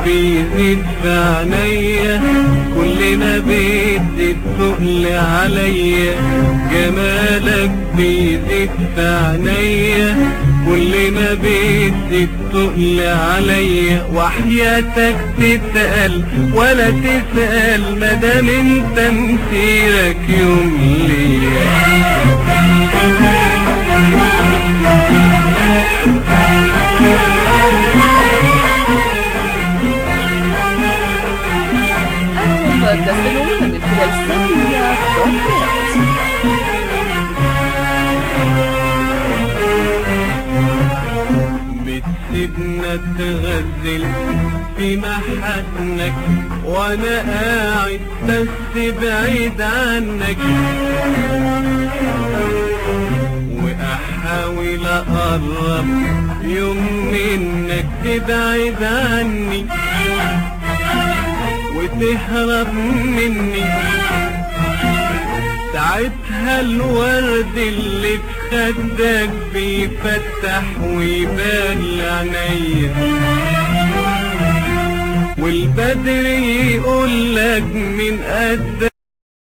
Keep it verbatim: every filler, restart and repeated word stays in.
بيزيد في عينيا، كل ما بيدي الثقل عليا. جمالك بيزيد في عينيا، كل ما بيدي الثقل عليا. وحياتك تتقل ولا تسأل، مادام انت مسيرك يوم ليا. أنتم تستمعون من خلال سامية بودكاست. بتسيبنا تغزل في محنك، وانا قاعد بس بعيد عنك، واحاول اقرب يوم منك تبعد عني وتهرب مني. ساعتها الورد اللي في خدك بيفتح ويبان لعينيا، والبدر يقولك من قدك